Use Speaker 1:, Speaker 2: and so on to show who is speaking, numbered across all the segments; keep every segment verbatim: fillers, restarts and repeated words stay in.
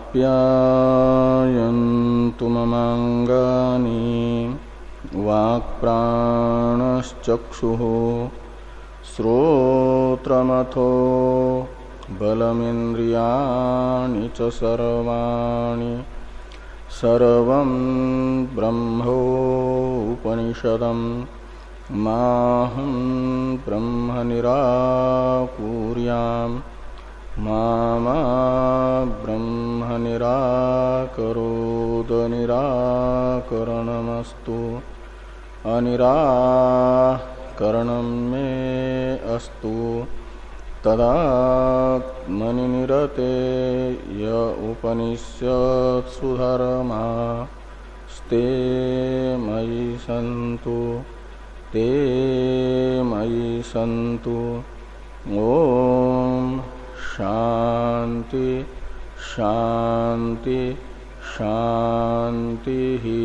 Speaker 1: आप्यायन्तु ममाङ्गानि वाक्प्राणश्चक्षुः श्रोत्रमथो बलमिन्द्रियाणि च सर्वाणि सर्वं ब्रह्मोपनिषदम् माहं ब्रह्म निराकुर्याम् मा मा ब्रह्म निराकरोद निराकरणमस्तु अनिराकरणं मे अस्तु तदात्मनि निरते य उपनिषत्सु धर्मास्ते मयि सन्तु ते मयि सन्तु। ओम शांति शांति शांति ही।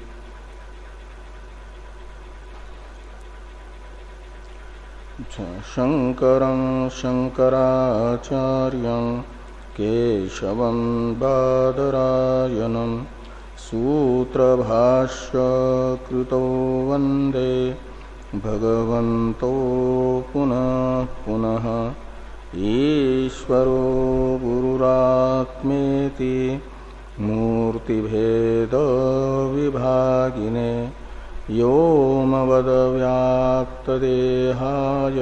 Speaker 1: शंकरं शंकराचार्यं केशवं बादरायणं सूत्रभाष्यकृतो वन्दे भगवन्तो पुनः पुनः। ईश्वरो गुरुरात्मेति मूर्तिभेद विभागिने व्योमवद्व्याप्तदेहाय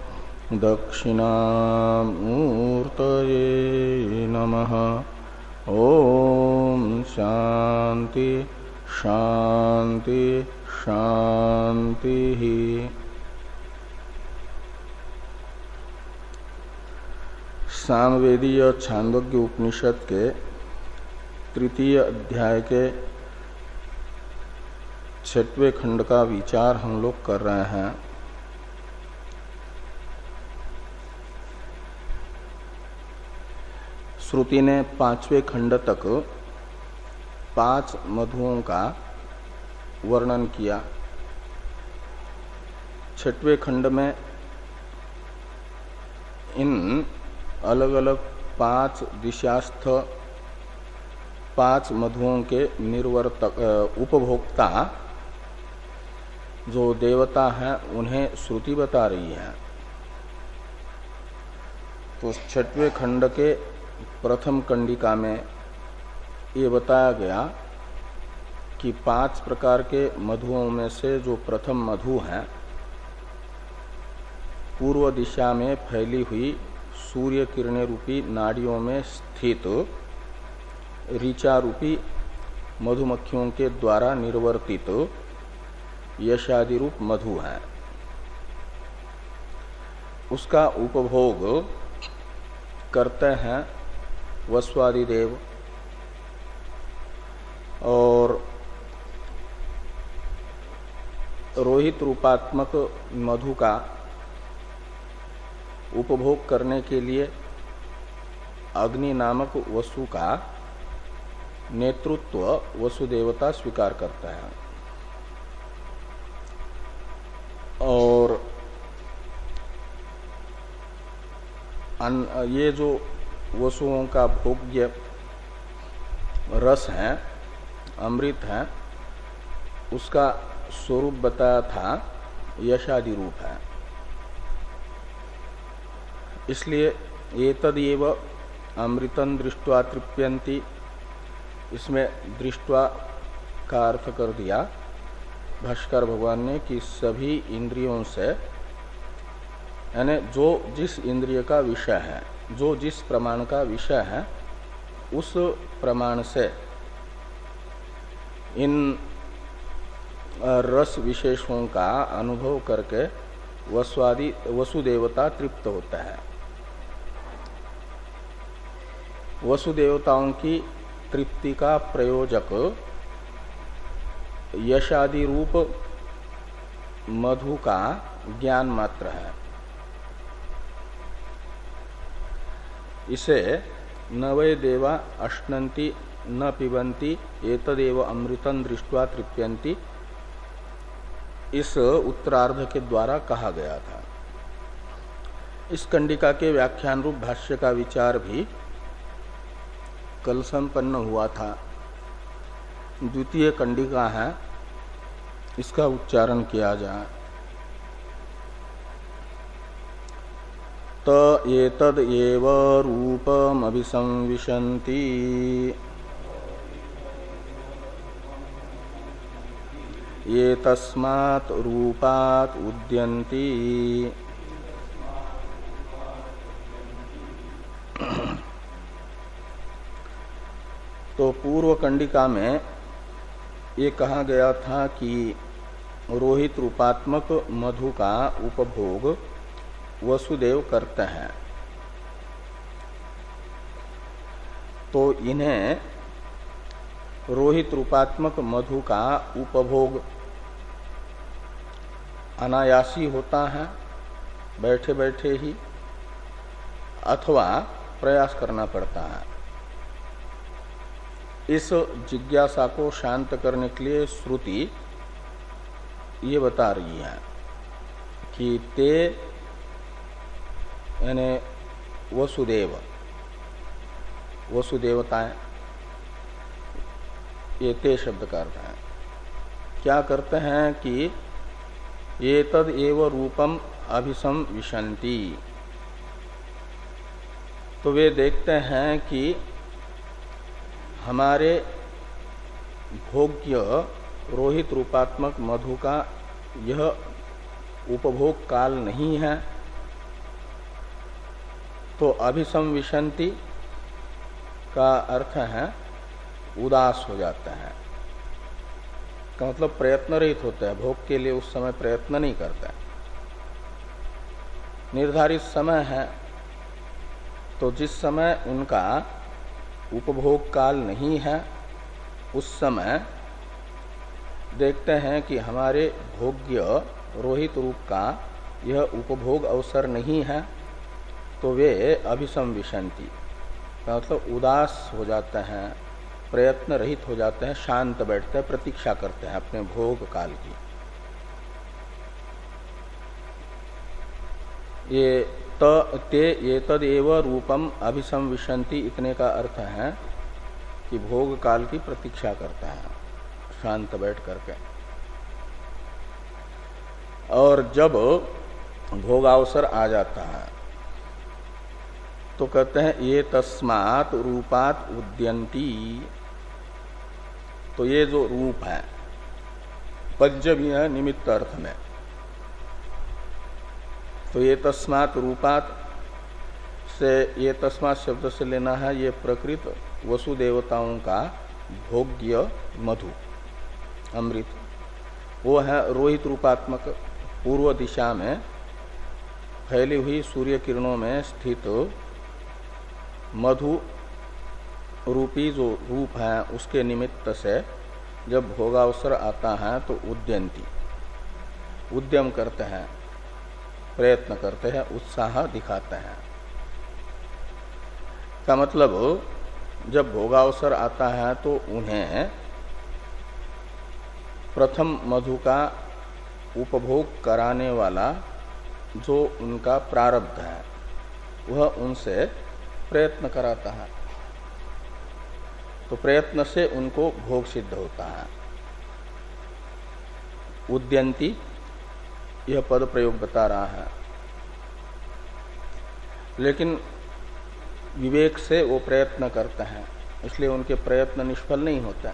Speaker 1: दक्षिणामूर्तये नमः। ओम शांति शांति शांति ही। सामवेदीय छांदोग्य उपनिषद के तृतीय अध्याय के छठवें खंड का विचार हम लोग कर रहे हैं। श्रुति ने पांचवें खंड तक पांच मधुओं का वर्णन किया। छठवें खंड में इन अलग अलग पांच दिशास्थ पांच मधुओं के निर्वर्तक उपभोक्ता जो देवता हैं उन्हें श्रुति बता रही है। तो छठवें खंड के प्रथम कंडिका में ये बताया गया कि पांच प्रकार के मधुओं में से जो प्रथम मधु है पूर्व दिशा में फैली हुई सूर्य किरणें रूपी नाड़ियों में स्थित ऋचा रूपी मधुमक्खियों के द्वारा निर्वर्तित यशादि रूप मधु है। उसका उपभोग करते हैं वस्वादि देव और रोहित रूपात्मक मधु का उपभोग करने के लिए अग्नि नामक वसु का नेतृत्व वसुदेवता स्वीकार करता है। और ये जो वसुओं का भोग्य रस है अमृत है उसका स्वरूप बताया था यशादि रूप है। इसलिए एतदेव अमृतं दृष्ट्वा तृप्यन्ति इसमें दृष्ट्वा का अर्थ कर दिया भाष्कर भगवान ने कि सभी इंद्रियों से यानी जो जिस इंद्रिय का विषय है जो जिस प्रमाण का विषय है उस प्रमाण से इन रस विशेषों का अनुभव करके वस्वादि वसुदेवता तृप्त होता है। वसुदेवताओं की तृप्ति का प्रयोजक यशादि रूप मधु का ज्ञान मात्र है। इसे न वै देवा अश्नन्ति न पिबन्ति एतदेव अमृतं दृष्ट्वा तृप्यन्ति इस उत्तरार्ध के द्वारा कहा गया था। इस कंडिका के व्याख्यान रूप भाष्य का विचार भी कल संपन्न हुआ था, द्वितीय कंडिका है, इसका उच्चारण किया जाए। त एतद एव रूपम अभिसंविशन्ति ये तस्मात् रूपात् उद्यन्ति तो पूर्व कंडिका में ये कहा गया था कि रोहित रूपात्मक मधु का उपभोग वसुदेव करते हैं, तो इन्हें रोहित रूपात्मक मधु का उपभोग अनायासी होता है बैठे बैठे ही, अथवा प्रयास करना पड़ता है। इस जिज्ञासा को शांत करने के लिए श्रुति ये बता रही है कि ते यानी वसुदेव, वसुदेवताएं, ये ते शब्द का अर्थ है। क्या करते हैं कि ये तद एव रूपम अभिसम विशंति, तो वे देखते हैं कि हमारे भोग्य रोहित रूपात्मक मधु का यह उपभोग काल नहीं है, तो अभिसंविशंति का अर्थ है उदास हो जाता है, का मतलब प्रयत्न रहित होता है, भोग के लिए उस समय प्रयत्न नहीं करता। निर्धारित समय है, तो जिस समय उनका उपभोग काल नहीं है उस समय देखते हैं कि हमारे भोग्य रोहित रूप का यह उपभोग अवसर नहीं है, तो वे अभिसंविशंति का मतलब उदास हो जाते हैं, प्रयत्न रहित हो जाते हैं, शांत बैठते हैं, प्रतीक्षा करते हैं अपने भोग काल की। ये त ते ये तदेव रूपम अभिसंविशंति इतने का अर्थ है कि भोग काल की प्रतीक्षा करता है शांत बैठ करके। और जब भोगावसर आ जाता है तो कहते हैं ये तस्मात् रूपात् उद्यन्ति, तो ये जो रूप है पंचमी है निमित्त अर्थ में, तो ये तस्मात् रूपात् से ये तस्मात् शब्द से लेना है ये प्रकृत वसुदेवताओं का भोग्य मधु अमृत, वो है रोहित रूपात्मक पूर्व दिशा में फैली हुई सूर्य किरणों में स्थित मधु रूपी जो रूप है उसके निमित्त से जब भोगावसर आता है तो उद्यंती उद्यम करते हैं, प्रयत्न करते हैं, उत्साह दिखाते हैं। का मतलब जब भोगावसर आता है तो उन्हें प्रथम मधु का उपभोग कराने वाला जो उनका प्रारब्ध है वह उनसे प्रयत्न कराता है, तो प्रयत्न से उनको भोग सिद्ध होता है। उद्यंती यह पद प्रयोग बता रहा है, लेकिन विवेक से वो प्रयत्न करते हैं, इसलिए उनके प्रयत्न निष्फल नहीं होता।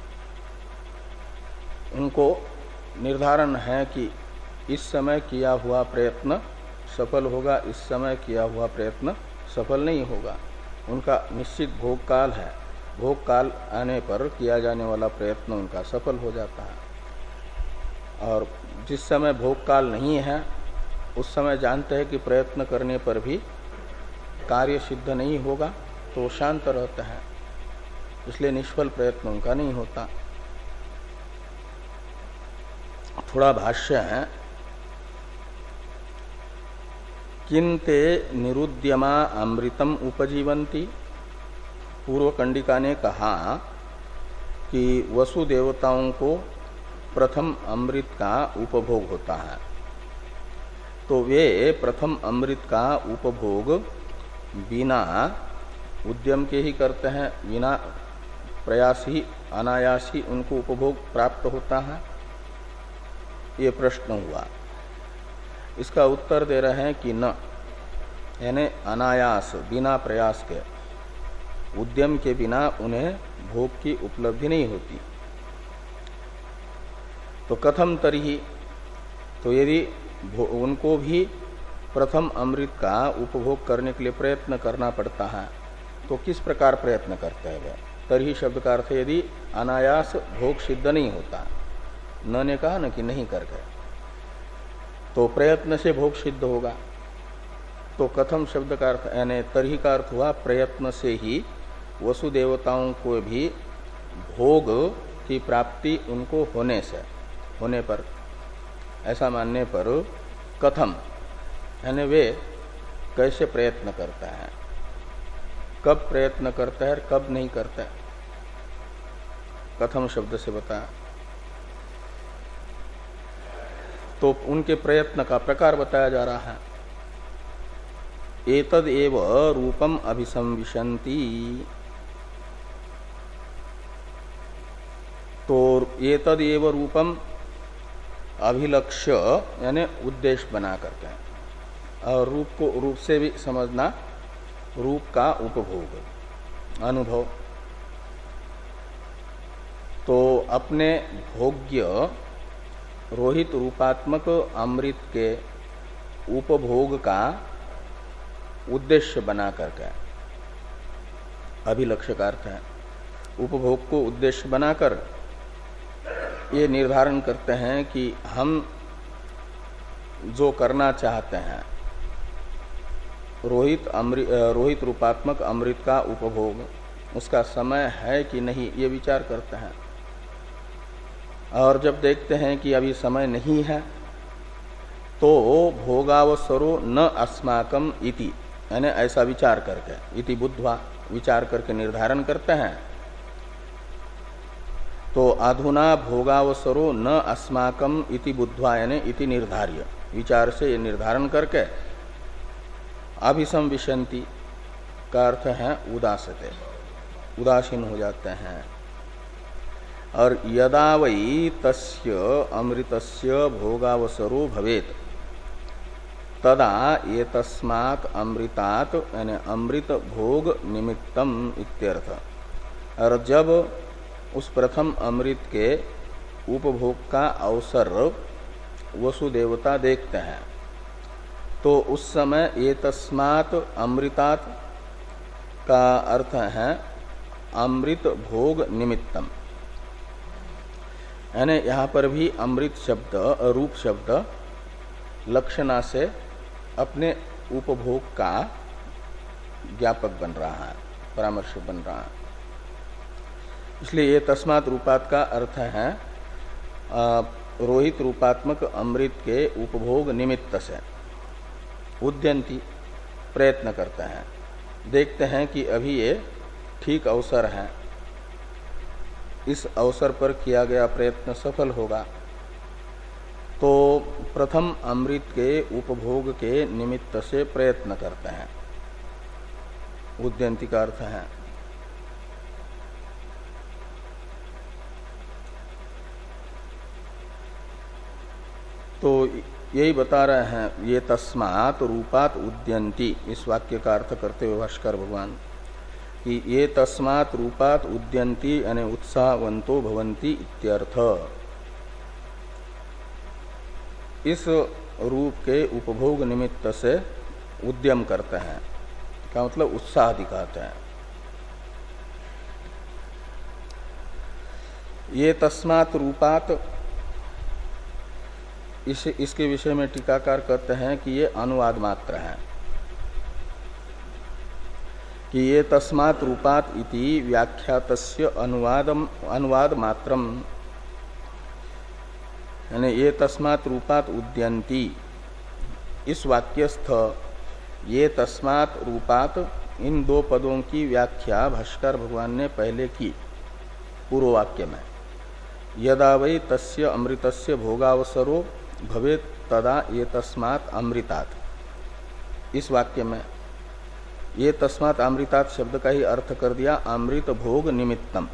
Speaker 1: उनको निर्धारण है कि इस समय किया हुआ प्रयत्न सफल होगा, इस समय किया हुआ प्रयत्न सफल नहीं होगा। उनका निश्चित भोग काल है, भोग काल आने पर किया जाने वाला प्रयत्न उनका सफल हो जाता है। और जिस समय भोग काल नहीं है उस समय जानते हैं कि प्रयत्न करने पर भी कार्य सिद्ध नहीं होगा, तो शांत रहते हैं, इसलिए निष्फल प्रयत्न उनका नहीं होता। थोड़ा भाष्य है, किन्ते निरुद्यमा अमृतम उपजीवंती। पूर्व कंडिका ने कहा कि वसु देवताओं को प्रथम अमृत का उपभोग होता है, तो वे प्रथम अमृत का उपभोग बिना उद्यम के ही करते हैं, बिना प्रयास ही अनायास ही उनको उपभोग प्राप्त होता है, ये प्रश्न हुआ। इसका उत्तर दे रहे हैं कि न, यानी अनायास बिना प्रयास के, उद्यम के बिना उन्हें भोग की उपलब्धि नहीं होती। तो कथम तरीहि, तो यदि उनको भी प्रथम अमृत का उपभोग करने के लिए प्रयत्न करना पड़ता है, तो किस प्रकार प्रयत्न करते हैं वे? तरीहि शब्द का अर्थ यदि अनायास भोग सिद्ध नहीं होता, न ने कहा न कि नहीं करके, तो प्रयत्न से भोग सिद्ध होगा। तो कथम शब्द का अर्थ यानी तरीहि का अर्थ हुआ प्रयत्न से ही वसुदेवताओं को भी भोग की प्राप्ति उनको होने से होने पर, ऐसा मानने पर कथम यानी वे कैसे प्रयत्न करता है, कब प्रयत्न करता है और कब नहीं करता है, कथम शब्द से बता। तो उनके प्रयत्न का प्रकार बताया जा रहा है। एतद एव रूपम अभिसंविशन्ति, तो एतद एव रूपम अभिलक्ष्य यानी उद्देश्य बना करते हैं, और रूप को रूप से भी समझना, रूप का उपभोग अनुभव। तो अपने भोग्य रोहित रूपात्मक अमृत के उपभोग का उद्देश्य बना करके, अभिलक्ष्य का अर्थ है उपभोग को उद्देश्य बनाकर ये निर्धारण करते हैं कि हम जो करना चाहते हैं रोहित अमृत रोहित रूपात्मक अमृत का उपभोग, उसका समय है कि नहीं, ये विचार करते हैं। और जब देखते हैं कि अभी समय नहीं है, तो भोगावसरो न अस्माकम इति, यानी ऐसा विचार करके, इति बुद्ध्वा विचार करके निर्धारण करते हैं। तो अधुना भोगावसरो न अस्माकम इति बुद्ध्वा यानी इति निर्धार्य, विचार से ये निर्धारण करके अभिसंविशन्ति का अर्थ है उदासते, उदासीन हो जाते हैं। और यदा वै तस्य अमृतस्य भोगावसरो भवेत तदा ये तस्मात् अमृतात् यानी अमृत भोग निमित्तम इत्यर्थ। और जब उस प्रथम अमृत के उपभोग का अवसर वसुदेवता देखते हैं, तो उस समय ये तस्मात् अमृतात् का अर्थ है अमृत भोग निमित्तम, यानी यहाँ पर भी अमृत शब्द रूप शब्द लक्षणा से अपने उपभोग का ज्ञापक बन रहा है, परामर्श बन रहा है। इसलिए ये तस्मात् रूपात का अर्थ है आ, रोहित रूपात्मक अमृत के उपभोग निमित्त से उद्यंती प्रयत्न करते हैं, देखते हैं कि अभी ये ठीक अवसर है, इस अवसर पर किया गया प्रयत्न सफल होगा, तो प्रथम अमृत के उपभोग के निमित्त से प्रयत्न करते हैं, उद्यंती का अर्थ है। तो यही बता रहे हैं, ये तस्मात् रूपात् उद्यन्ति, इस वाक्य का अर्थ करते हुए भाष्कर भगवान कि ये तस्मात् रूपात् उद्यन्ति यानी उत्साहवंतो भवन्ति इत्यर्थ। इस रूप के उपभोग निमित्त से उद्यम करते हैं, क्या मतलब उत्साह दिखाते हैं। ये तस्मात् रूपात्, इस इसके विषय में टीकाकार कहते हैं कि ये अनुवाद मात्र है, कि ये तस्मात् रूपात् इति व्याख्यातस्य अनुवादम अनुवाद मात्रम, यानी ये तस्मात् रूपात् उद्यन्ति, इस वाक्यस्थ ये तस्मात् रूपात् इन दो पदों की व्याख्या भाष्कर भगवान ने पहले की पूर्व वाक्य में। यदा वै तस्य अमृतस्य भोगावसरो भवेत तदा ये तस्मात् अमृतात्, इस वाक्य में ये तस्मात् अमृतात् शब्द का ही अर्थ कर दिया अमृत भोग निमित्तम।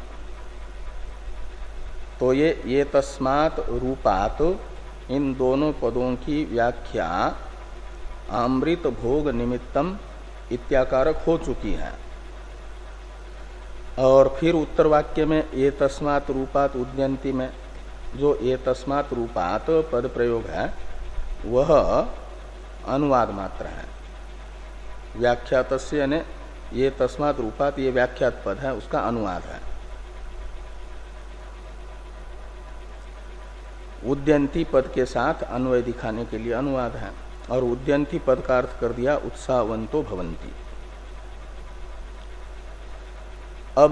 Speaker 1: तो ये ये तस्मात् रूपात इन दोनों पदों की व्याख्या अमृत भोग निमित्तम इत्याकारक हो चुकी है। और फिर उत्तर वाक्य में ये तस्मात् रूपात उद्यंती में जो ये तस्मात् रूपात पद प्रयोग है वह अनुवाद मात्र है। व्याख्यातस्य यानी ये तस्मात् रूपात ये व्याख्यात पद है उसका अनुवाद है। उद्यंती पद के साथ अन्वय दिखाने के लिए अनुवाद है। और उद्यंती पद का अर्थ कर दिया उत्साहवंतो भवंती। अब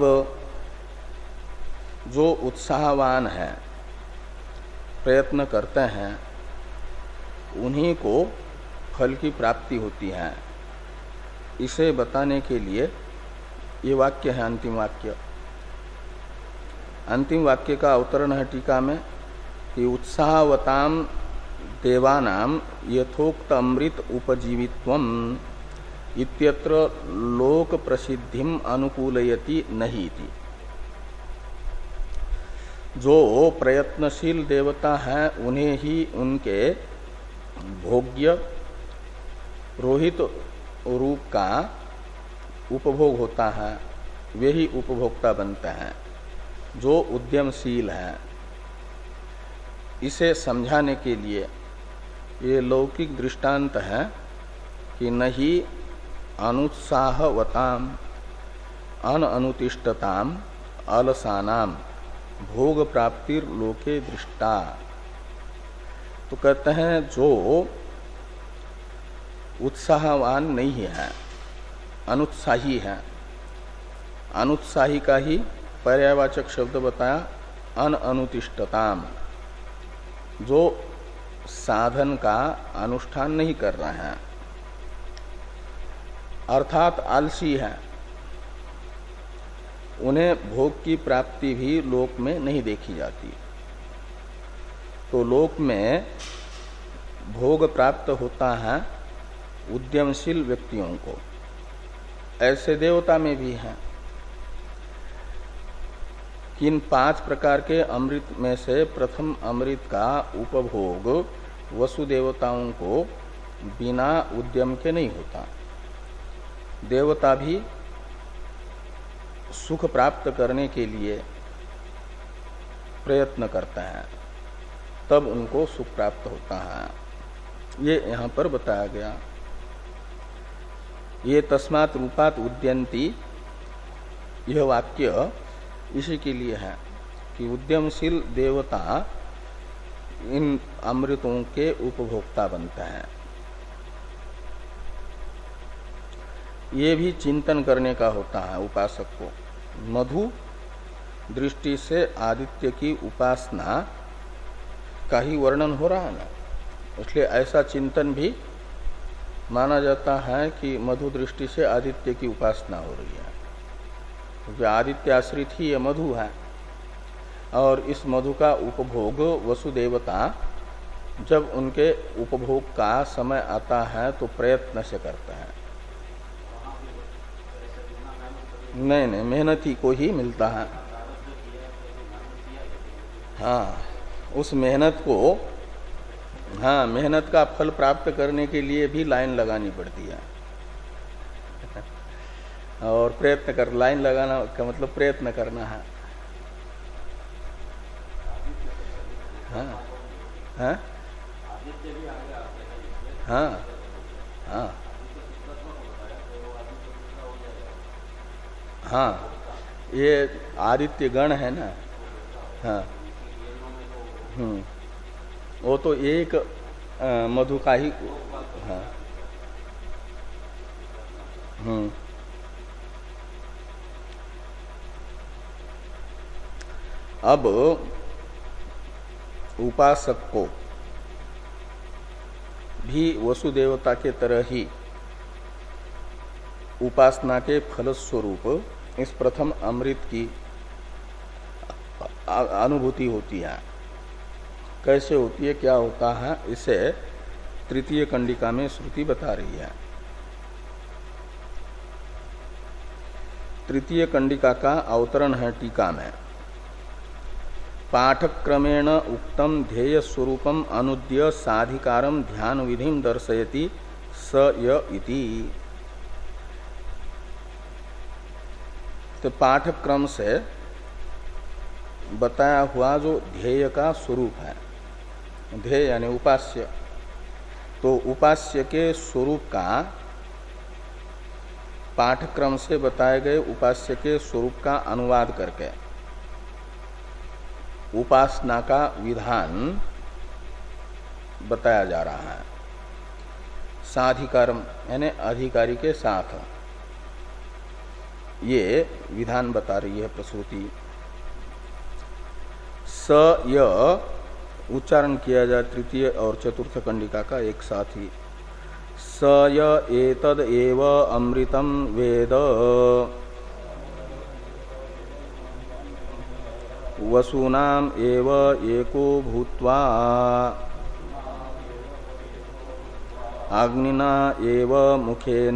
Speaker 1: जो उत्साहवान है प्रयत्न करते हैं उन्हीं को फल की प्राप्ति होती है, इसे बताने के लिए ये वाक्य है अंतिम वाक्य। अंतिम वाक्य का अवतरण है टीका में कि उत्साहवताम देवानाम यथोक्त अमृत उपजीवित्वम इत्यत्र लोक प्रसिद्धिम अनुकूलयति नहीं थी। जो प्रयत्नशील देवता हैं उन्हें ही उनके भोग्य रोहित रूप का उपभोग होता है, वे ही उपभोक्ता बनते हैं जो उद्यमशील है। इसे समझाने के लिए ये लौकिक दृष्टांत है कि नहीं अनुत्साहवताम अन अनुतिष्ठताम अलसानाम भोग प्राप्तिर लोके दृष्टा। तो कहते हैं जो उत्साहवान नहीं है, अनुत्साही है, अनुत्साही का ही पर्यायवाचक शब्द बताया अन अनुतिष्ठताम, जो साधन का अनुष्ठान नहीं कर रहे हैं अर्थात आलसी है, उन्हें भोग की प्राप्ति भी लोक में नहीं देखी जाती। तो लोक में भोग प्राप्त होता है उद्यमशील व्यक्तियों को, ऐसे देवता में भी हैं। किन पांच प्रकार के अमृत में से प्रथम अमृत का उपभोग वसुदेवताओं को बिना उद्यम के नहीं होता। देवता भी सुख प्राप्त करने के लिए प्रयत्न करते हैं, तब उनको सुख प्राप्त होता है। ये यहां पर बताया गया। ये तस्मात् रूपात् उद्यन्ति, यह वाक्य इसी के लिए है कि उद्यमशील देवता इन अमृतों के उपभोक्ता बनते हैं। ये भी चिंतन करने का होता है उपासक को। मधु दृष्टि से आदित्य की उपासना का ही वर्णन हो रहा है ना, इसलिए ऐसा चिंतन भी माना जाता है कि मधु दृष्टि से आदित्य की उपासना हो रही है, क्योंकि आदित्य आश्रित ही ये मधु है। और इस मधु का उपभोग वसुदेवता जब उनके उपभोग का समय आता है तो प्रयत्न से करते हैं। नहीं नहीं, मेहनती को ही मिलता है। हाँ, उस मेहनत को, हाँ, मेहनत का फल प्राप्त करने के लिए भी लाइन लगानी पड़ती है। और प्रयत्न कर, लाइन लगाना का मतलब प्रयत्न करना है। हाँ हाँ हाँ हाँ हाँ, ये आदित्य गण है ना। हाँ, हम्म, वो तो एक आ, मधु का ही। हाँ, हम्म, अब उपासक को भी वसुदेवता के तरह ही उपासना के फलस्वरूप इस प्रथम अमृत की अनुभूति होती है। कैसे होती है, क्या होता है, इसे तृतीय कंडिका में श्रुति बता रही है। तृतीय कंडिका का अवतरण है टीका में। पाठक्रमेण उक्तम ध्येय स्वरूपम अनुद्य साधिकारम ध्यान विधिम दर्शयति स य इति। तो पाठक्रम से बताया हुआ जो ध्येय का स्वरूप है, ध्येय यानी उपास्य, तो उपास्य के स्वरूप का पाठक्रम से बताए गए उपास्य के स्वरूप का अनुवाद करके उपासना का विधान बताया जा रहा है। साधिकारम यानी अधिकारी के साथ ये विधान बता रही है प्रसूति। स य उच्चारण किया जाए तृतीय और चतुर्थ कंडिका का एक साथ ही। स य एतद एव अमृतम वेद वसूनाम एव एको भूत्वा अग्निना एव मुखेन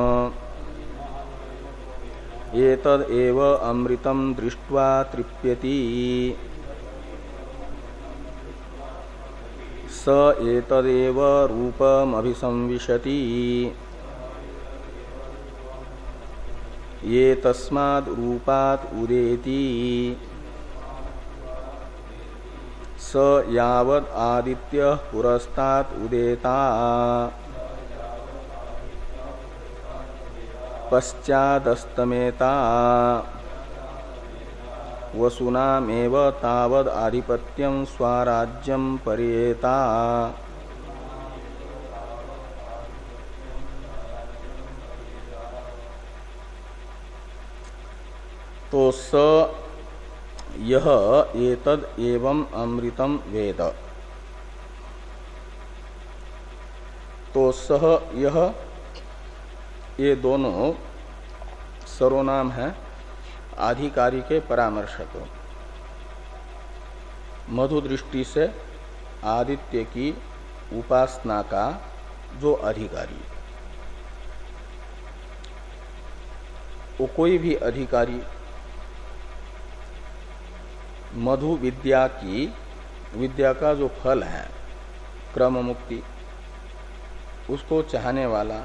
Speaker 1: एतद एव अमृतम दृष्ट्वा तृप्यति स एतदेव रूपमभिसंविशति ये तस्माद् रूपात् उदेति स यावद् आदित्यः पुरस्तात् उदेता पश्चादस्तमेता वसुनामेव तावद् आधिपत्यं स्वराज्यं पर्येता। तो स यह एतद एवं अमृतम वेद, तो सह यह, ये दोनों सर्वनाम है अधिकारी के परामर्शक। मधु दृष्टि से आदित्य की उपासना का जो अधिकारी, वो कोई भी अधिकारी मधु विद्या की, विद्या का जो फल है क्रम मुक्ति, उसको चाहने वाला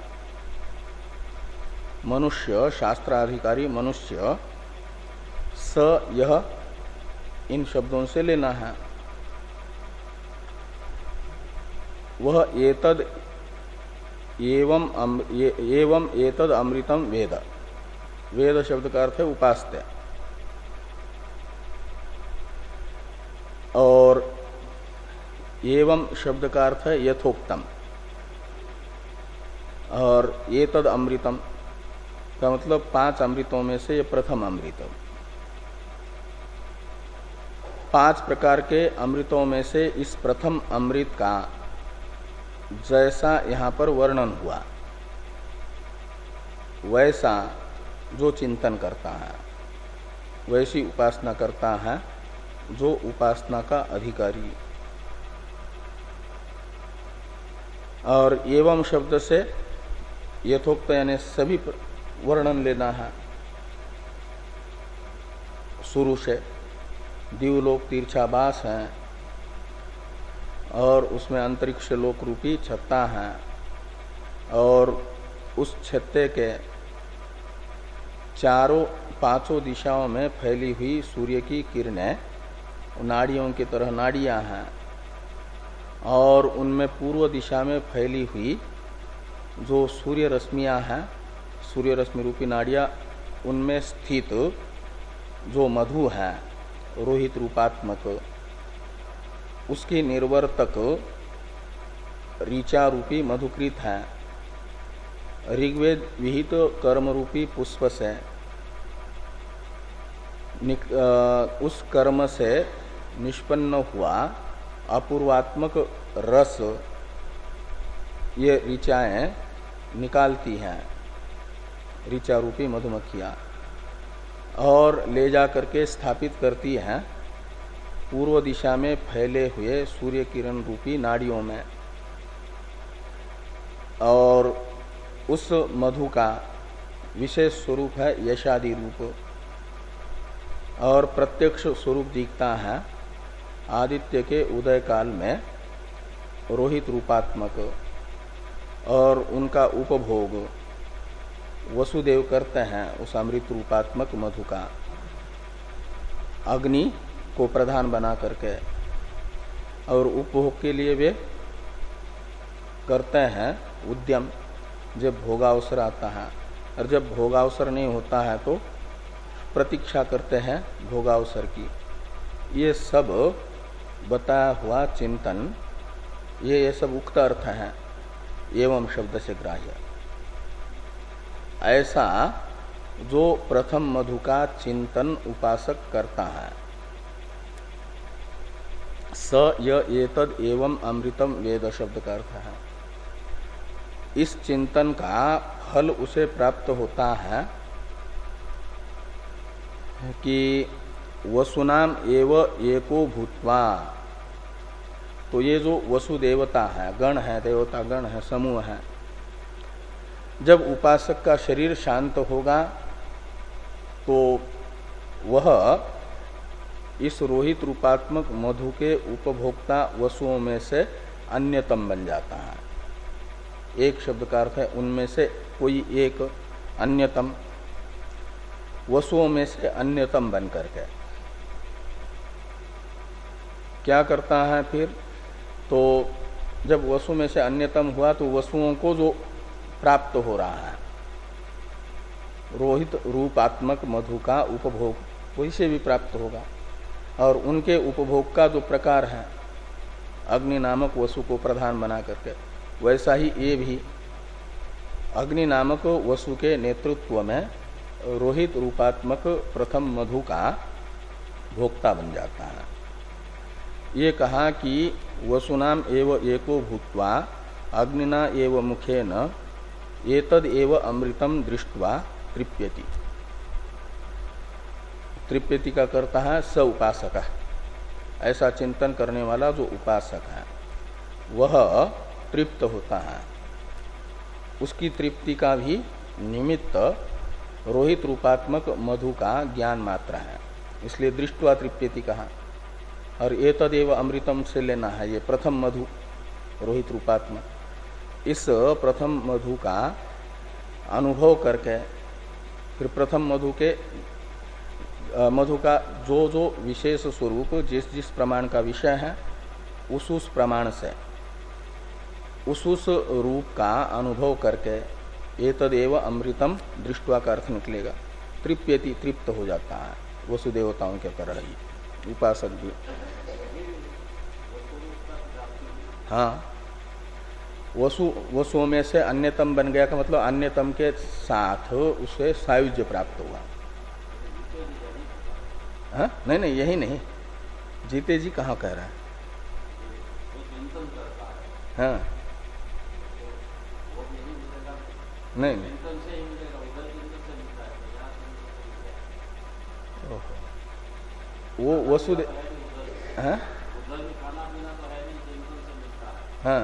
Speaker 1: मनुष्य, शास्त्राधिकारी मनुष्य, स यह इन शब्दों से लेना है। वह एतद एवं अम, ए, एवं एतद अमृतम वेद, वेद शब्द का अर्थ है उपास्य, और एवं शब्द का अर्थ है यथोक्तम, और एतद अमृतम का मतलब पांच अमृतों में से ये प्रथम अमृत। पांच प्रकार के अमृतों में से इस प्रथम अमृत का जैसा यहाँ पर वर्णन हुआ, वैसा जो चिंतन करता है, वैसी उपासना करता है जो उपासना का अधिकारी। और एवं शब्द से यथोक्त यानी सभी वर्णन लेना है। शुरू से दिवलोक तीर्थाभास है, और उसमें अंतरिक्ष लोक रूपी छत्ता है, और उस छत्ते के चारों पांचों दिशाओं में फैली हुई सूर्य की किरणें नाड़ियों की तरह नाड़ियां हैं, और उनमें पूर्व दिशा में फैली हुई जो सूर्य रश्मियां हैं, सूर्य रश्मि रूपी नाड़ियां, उनमें स्थित जो मधु है रोहित रूपात्मक, उसकी निर्वर्तक ऋचा रूपी मधुकृत है। ऋग्वेद विहित कर्म रूपी पुष्प से उस कर्म से निष्पन्न हुआ अपूर्वात्मक रस ये ऋचाएं निकालती हैं, ऋचा रूपी मधुमक्खियां, और ले जा करके स्थापित करती हैं पूर्व दिशा में फैले हुए सूर्य किरण रूपी नाड़ियों में। और उस मधु का विशेष स्वरूप है यशादि रूप, और प्रत्यक्ष स्वरूप दिखता है आदित्य के उदय काल में रोहित रूपात्मक, और उनका उपभोग वसुदेव करते हैं उस अमृत रूपात्मक मधु का अग्नि को प्रधान बना करके, और उपभोग के लिए वे करते हैं उद्यम जब भोगावसर आता है, और जब भोगावसर नहीं होता है तो प्रतीक्षा करते हैं भोगावसर की। ये सब बताया हुआ चिंतन, ये ये सब उक्त अर्थ है एवं शब्द से ग्राह्य। ऐसा जो प्रथम मधु का चिंतन उपासक करता है, स य एतद एवं अमृतम वेद शब्द का अर्थ है। इस चिंतन का फल उसे प्राप्त होता है कि वसुनाम एव एको भूत्वा। तो ये जो वसुदेवता है, गण है, देवता गण है, समूह है, जब उपासक का शरीर शांत होगा तो वह इस रोहित रूपात्मक मधु के उपभोक्ता वसुओं में से अन्यतम बन जाता है। एक शब्द का अर्थ है उनमें से कोई एक, अन्यतम, वसुओं में से अन्यतम बन करके क्या करता है फिर? तो जब वसु में से अन्यतम हुआ तो वसुओं को जो प्राप्त हो रहा है रोहित रूपात्मक मधु का उपभोग, वही से भी प्राप्त होगा। और उनके उपभोग का जो प्रकार है अग्नि नामक वसु को प्रधान बना करके, वैसा ही ये भी अग्नि नामक वसु के नेतृत्व में रोहित रूपात्मक प्रथम मधु का भोक्ता बन जाता है। ये कहा कि वसुनाम एव एको भूत्वा अग्निना एव मुखेन एतद एव अमृतम दृष्ट्वा तृप्यति। तृप्यति का करता है स उपासक, ऐसा चिंतन करने वाला जो उपासक है वह तृप्त होता है। उसकी तृप्ति का भी निमित्त रोहित रूपात्मक मधु का ज्ञान मात्र है, इसलिए दृष्टवा तृप्यति कहा। और एतदेव अमृतम से लेना है ये प्रथम मधु रोहित रूपात्मक। इस प्रथम मधु का अनुभव करके फिर प्रथम मधु के मधु का जो जो विशेष स्वरूप जिस जिस प्रमाण का विषय है उस उस प्रमाण से उस उस रूप का अनुभव करके एतदेव अमृतम दृष्टवा का अर्थ निकलेगा। तृप्यति, तृप्त हो जाता है वसुदेवताओं के तरह ही उपासक भी। हाँ, वसु वसुओं में से अन्यतम बन गया का मतलब अन्यतम के साथ उसे सायुज्य प्राप्त हुआ। हाँ? नहीं नहीं यही नहीं, जीते जी कहाँ कह रहा है? हाँ नहीं नहीं वो वसुदेव हाँ हाँ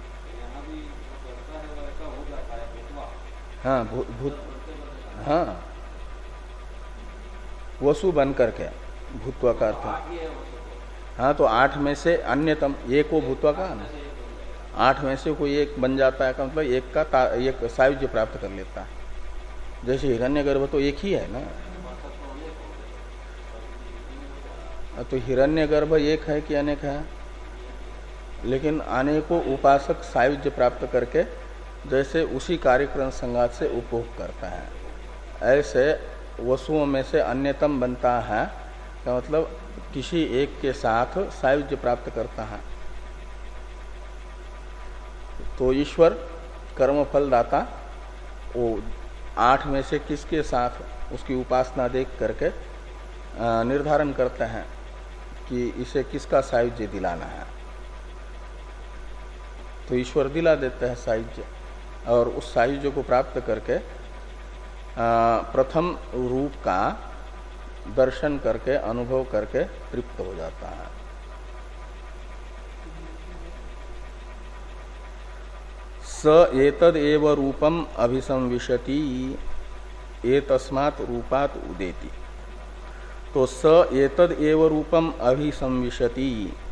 Speaker 1: हाँ भूत भूत हाँ वसु बन करके भूतवा का अर्थ। हाँ तो आठ में से अन्यतम एक वो भूतवा का ना, आठ में से कोई एक बन जाता है का मतलब एक का एक सायुज्य प्राप्त कर लेता है। जैसे हिरण्यगर्भ तो एक ही है ना, तो हिरण्यगर्भ एक है कि अनेक है, लेकिन अनेकों उपासक सायुज्य प्राप्त करके जैसे उसी कार्यक्रम संघात से उपभोग करता है, ऐसे वसुओं में से अन्यतम बनता है का मतलब किसी एक के साथ सायुज्य प्राप्त करता है। तो ईश्वर कर्मफल दाता वो आठ में से किसके साथ उसकी उपासना देख करके निर्धारण करते हैं कि इसे किसका सायुज्य दिलाना है। तो ईश्वर दिला देते हैं सायुज्य, और उस सायुज्य को प्राप्त करके प्रथम रूप का दर्शन करके अनुभव करके तृप्त हो जाता है। स एतद एव रूपम अभिसंविशति, ये तस्मात् रूपात् उदेति। तो स एतद एव रूपम अभिसंविशति,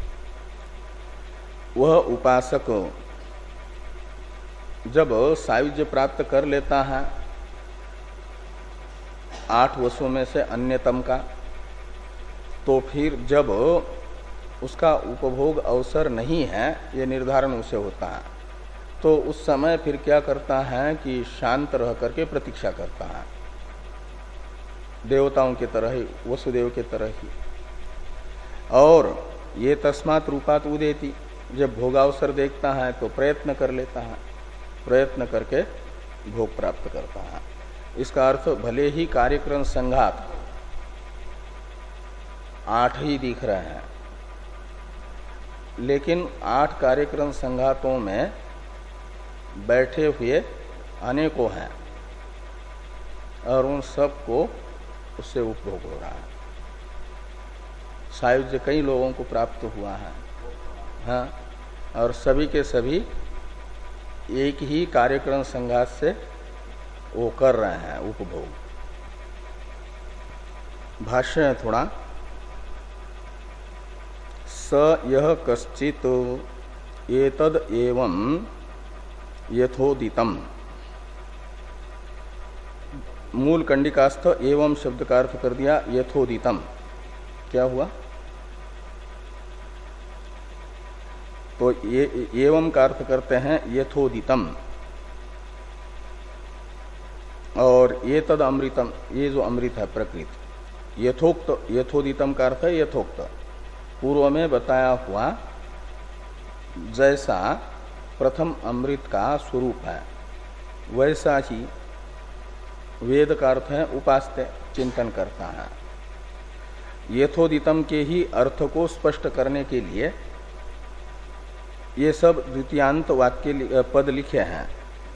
Speaker 1: वह उपासक जब सायुज्य प्राप्त कर लेता है आठ वसुओं में से अन्यतम का, तो फिर जब उसका उपभोग अवसर नहीं है ये निर्धारण उसे होता है, तो उस समय फिर क्या करता है कि शांत रह करके प्रतीक्षा करता है, देवताओं की तरह ही, वसुदेव के तरह ही। और ये तस्मात् रूपात् उदेति, जब भोगावसर देखता है तो प्रयत्न कर लेता है, प्रयत्न करके भोग प्राप्त करता है। इसका अर्थ भले ही कार्यक्रम संघात आठ ही दिख रहे हैं, लेकिन आठ कार्यक्रम संघातों में बैठे हुए अनेकों हैं और उन सबको उससे उपभोग हो रहा है। सायुज्य कई लोगों को प्राप्त हुआ है, हाँ, और सभी के सभी एक ही कार्यक्रम संघात से वो कर रहे हैं उपभोग। भाष्य है थोड़ा, स यह कश्चित एतद एवं यथोदितम, मूल कंडिकास्थ एवं शब्द का अर्थ कर दिया यथोदितम। क्या हुआ? तो ये एवं का अर्थ करते हैं यथोदितम, और ये तद अमृतम, ये जो अमृत है प्रकृत, यथोक्त, यथोदितम का अर्थ है यथोक्त, पूर्व में बताया हुआ जैसा प्रथम अमृत का स्वरूप है वैसा ही वेद का अर्थ है उपास्य, चिंतन करता है। यथोदितम के ही अर्थ को स्पष्ट करने के लिए ये सब द्वितीयांत वाक्य पद लिखे हैं।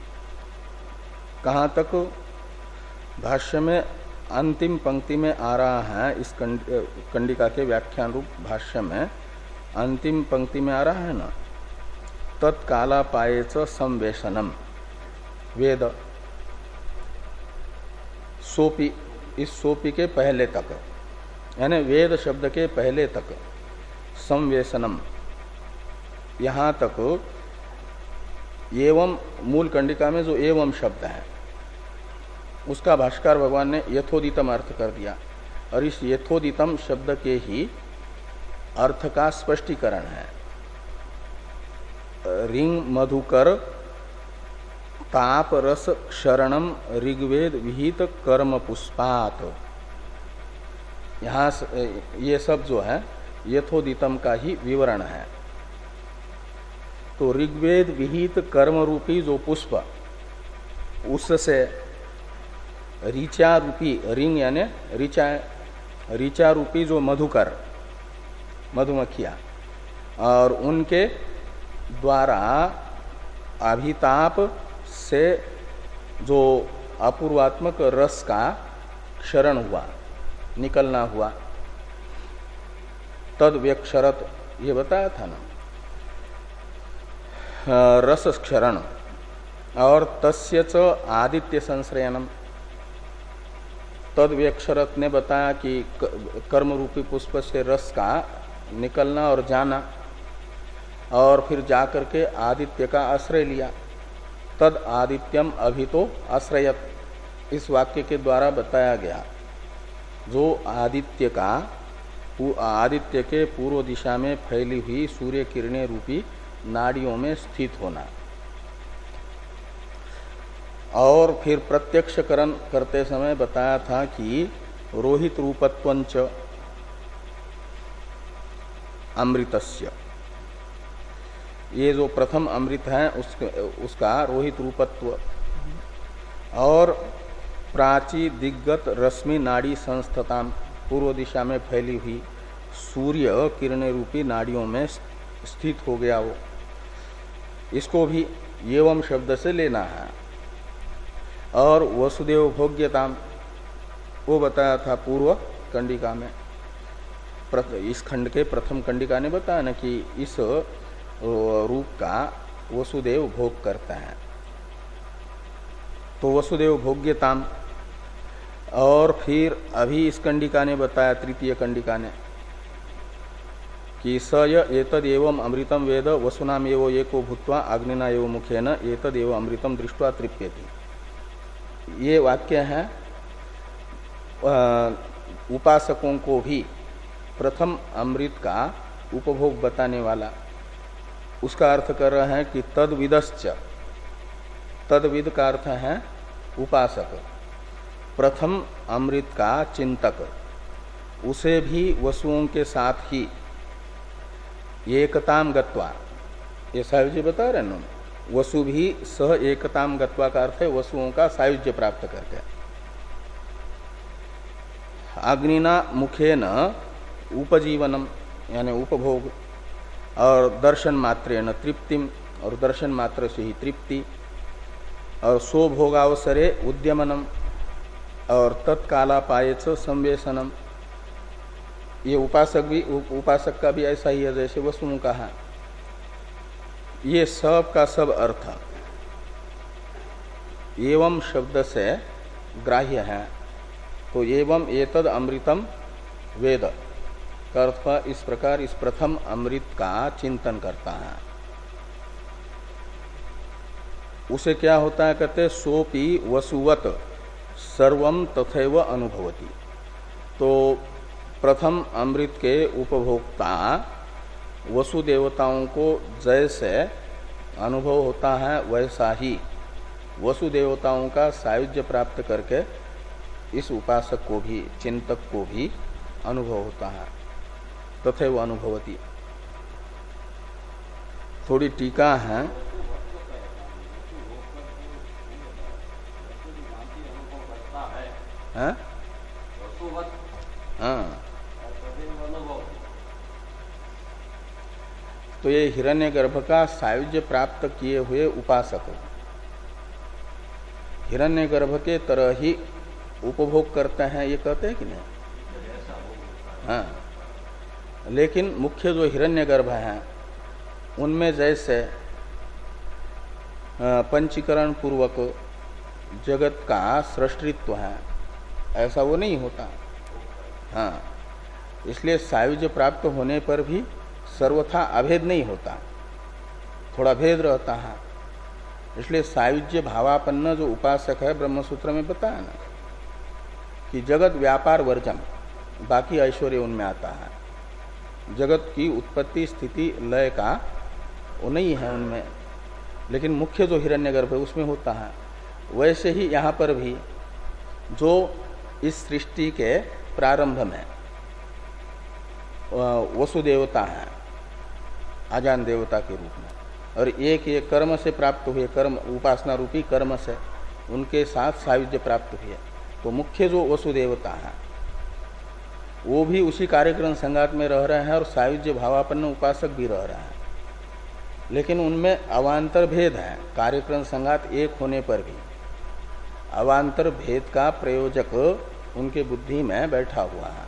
Speaker 1: कहाँ तक? भाष्य में अंतिम पंक्ति में आ रहा है, इस कंडिका के व्याख्यान रूप भाष्य में अंतिम पंक्ति में आ रहा है ना, तत्कालापायेच संवेशनम वेद, सोपी, इस सोपी के पहले तक, यानी वेद शब्द के पहले तक संवेशनम, यहाँ तक एवं मूल कंडिका में जो एवं शब्द है उसका भाष्कर भगवान ने यथोदितम अर्थ कर दिया, और इस यथोदितम शब्द के ही अर्थ का स्पष्टीकरण है। रिंग मधुकर ताप रस क्षरणम ऋग्वेद विहित कर्म पुष्पात, यहाँ ये सब जो है यथोदितम का ही विवरण है। तो ऋग्वेद विहित कर्म रूपी जो पुष्प, उससे ऋचा रूपी, रिंग यानी ऋचा, ऋचा रूपी जो मधुकर, मधुमक्खियां, और उनके द्वारा अभिताप से जो अपूर्वात्मक रस का क्षरण हुआ, निकलना हुआ, तद व्यक्षरत, ये बताया था ना, रस क्षरण, और तस्य च आदित्य संश्रयनम, तद व्यक्षरत ने बताया कि कर्म रूपी पुष्प से रस का निकलना और जाना, और फिर जाकर के आदित्य का आश्रय लिया, तद आदित्यम अभितो आश्रयत, इस वाक्य के द्वारा बताया गया जो आदित्य का, आदित्य के पूर्व दिशा में फैली हुई सूर्य किरणें रूपी नाड़ियों में स्थित होना, और फिर प्रत्यक्षकरण करते समय बताया था कि रोहित रूपत्वंच अमृतस्य, ये जो प्रथम अमृत है उसके, उसका रोहित रूपत्व, और प्राची दिग्गत रश्मि नाड़ी संस्थताम, पूर्व दिशा में फैली हुई सूर्य किरणें रूपी नाड़ियों में स्थित हो गया वो, इसको भी एवं शब्द से लेना है। और वसुदेव भोग्यताम, वो बताया था पूर्व कंडिका में, इस खंड के प्रथम कंडिका ने बताया ना कि इस रूप का वसुदेव भोग करता है, तो वसुदेव भोग्यताम, और फिर अभी इस कंडिका ने बताया, तृतीय कंडिका ने, कि स य एतद एवं अमृतम वेद वसुनाम एवं एको भूत्वा अग्निना एवं मुखेन एतद एवं अमृतम दृष्ट्वा तृप्यति। ये वाक्य है उपासकों को भी प्रथम अमृत का उपभोग बताने वाला। उसका अर्थ कर रहे हैं कि तद्विदश्च, तद्विद का अर्थ है उपासक, प्रथम अमृत का चिंतक, उसे भी वसुओं के साथ ही एकताम गत्वा, ये सायुज्य बता रहे हैं, वसु भी सह एकताम गत्वा का अर्थ है वसुओं का सायुज्य प्राप्त करके। अग्निना मुखेन उपजीवनम यानी उपभोग, और दर्शन मात्रेण तृप्तिम, और दर्शन मात्र से ही तृप्ति, और सो भोगावसरे उद्यमनम, और तत्कालापायच संवेशनम। ये उपासक भी उपासक का भी ऐसा ही है जैसे वसुओं का है। ये सब का सब अर्थ एवं शब्द से ग्राह्य है। तो एवं एतद अमृतम वेद का अर्थ इस प्रकार इस प्रथम अमृत का चिंतन करता है। उसे क्या होता है कहते सोपी वसुवत सर्वम तथैव अनुभवति। तो प्रथम अमृत के उपभोक्ता वसुदेवताओं को जैसे अनुभव होता है वैसा ही वसुदेवताओं का सायुज्य प्राप्त करके इस उपासक को भी, चिंतक को भी अनुभव होता है। तथैव अनुभवति। थोड़ी टीका है, हाँ हाँ, तो ये हिरण्यगर्भ का सायुज्य प्राप्त किए हुए उपासक हिरण्यगर्भ के तरह ही उपभोग करते हैं, ये कहते हैं कि नहीं? हाँ, लेकिन मुख्य जो हिरण्यगर्भ हैं उनमें जैसे पंचीकरण पूर्वक जगत का सृष्टित्व है, ऐसा वो नहीं होता। हाँ, इसलिए सायुज्य प्राप्त होने पर भी सर्वथा अभेद नहीं होता, थोड़ा भेद रहता है। इसलिए सायुज्य भावापन्न जो उपासक है, ब्रह्मसूत्र में बताया ना कि जगत व्यापार वर्जन, बाकी ऐश्वर्य उनमें आता है। जगत की उत्पत्ति स्थिति लय का वो नहीं है उनमें, लेकिन मुख्य जो हिरण्यगर्भ है उसमें होता है। वैसे ही यहाँ पर भी जो इस सृष्टि के प्रारंभ में वसुदेवता है आजान देवता के रूप में, और एक एक कर्म से प्राप्त हुए, कर्म उपासना रूपी कर्म से उनके साथ सायुज्य प्राप्त हुए, तो मुख्य जो वसुदेवता है वो भी उसी कार्यक्रम संगात में रह रहे हैं और सायुज्य भावापन्न उपासक भी रह रहे हैं। लेकिन उनमें अवान्तर भेद है, कार्यक्रम संगात एक होने पर भी अवान्तर भेद का प्रयोजक उनके बुद्धि में बैठा हुआ है।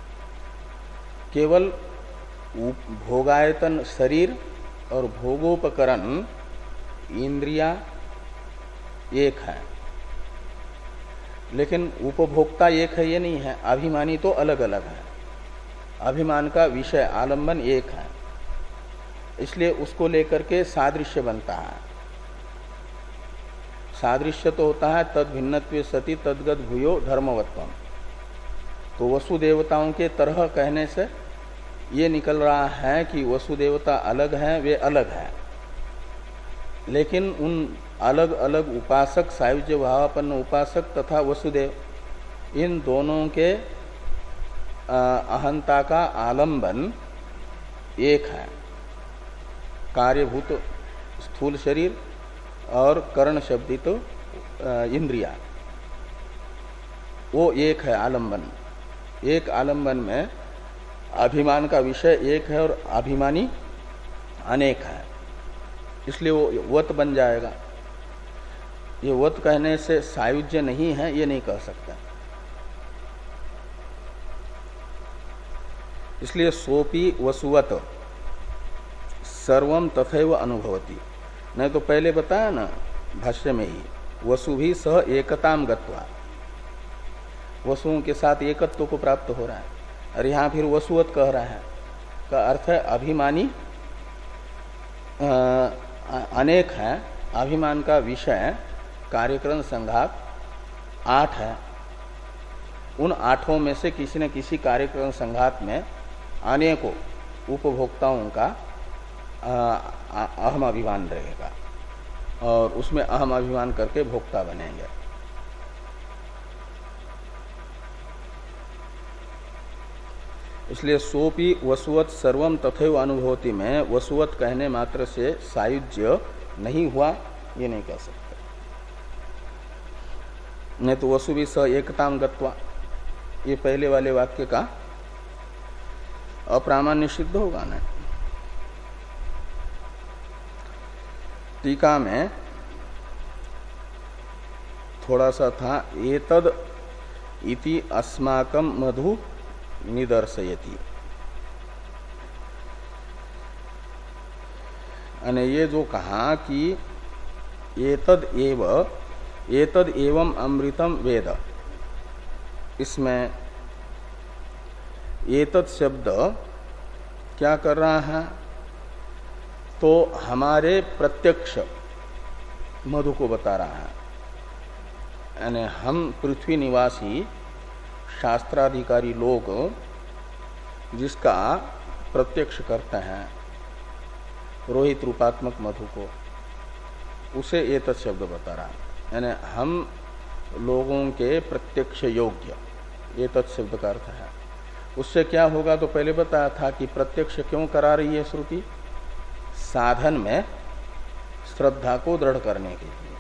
Speaker 1: केवल भोगायतन शरीर और भोगोपकरण इंद्रिया एक है, लेकिन उपभोक्ता एक है ये नहीं है। अभिमानी तो अलग अलग है, अभिमान का विषय आलंबन एक है, इसलिए उसको लेकर के सादृश्य बनता है। सादृश्य तो होता है तद भिन्नत्वे सति तद्गत भूयो धर्मवत्वम। तो वसुदेवताओं के तरह कहने से ये निकल रहा है कि वसुदेवता अलग हैं, वे अलग हैं, लेकिन उन अलग अलग उपासक, सायुज्य भावापन्न उपासक तथा वसुदेव, इन दोनों के अहंता का आलंबन एक है। कार्यभूत स्थूल शरीर और कर्ण शब्दित तो इंद्रिया, वो एक है आलंबन। एक आलंबन में अभिमान का विषय एक है और अभिमानी अनेक है, इसलिए वो वत बन जाएगा। ये वत कहने से सायुज्य नहीं है ये नहीं कह सकता। इसलिए सोपी वसुवत सर्वम तथैव अनुभवति। नहीं तो पहले बताया ना भाष्य में ही, वसु भी सह एकताम गत्वा, वसुओं के साथ एकत्व को प्राप्त हो रहा है। और यहाँ फिर वसुवत कह रहा है का अर्थ है अभिमानी अनेक है, अभिमान का विषय कार्यक्रम संघात आठ है। उन आठों में से किसी न किसी कार्यक्रम संघात में अनेकों उपभोक्ताओं का अहम अभिमान रहेगा और उसमें अहम अभिमान करके भोक्ता बनेंगे। इसलिए सोपी वसुवत सर्वम तथैव अनुभूति में वसुवत कहने मात्र से सायुज्य नहीं हुआ, ये नहीं कह सकते। नहीं तो वसु भी स एकताम गत्वा, ये पहले वाले वाक्य का अप्रामाण्य सिद्ध होगा ना। टीका में थोड़ा सा था, एतद इति अस्माकं मधु निदर्शयति, अने ये जो कहा कि एतद एव एतद एवं अमृतम वेद, इसमें एतद शब्द क्या कर रहा है, तो हमारे प्रत्यक्ष मधु को बता रहा है। यानी हम पृथ्वी निवासी शास्त्राधिकारी लोग जिसका प्रत्यक्ष करते हैं रोहित रूपात्मक मधु को, उसे एतत् शब्द बता रहा है। यानी हम लोगों के प्रत्यक्ष योग्य, एतत् शब्द का अर्थ है। उससे क्या होगा, तो पहले बताया था कि प्रत्यक्ष क्यों करा रही है श्रुति, साधन में श्रद्धा को दृढ़ करने के लिए।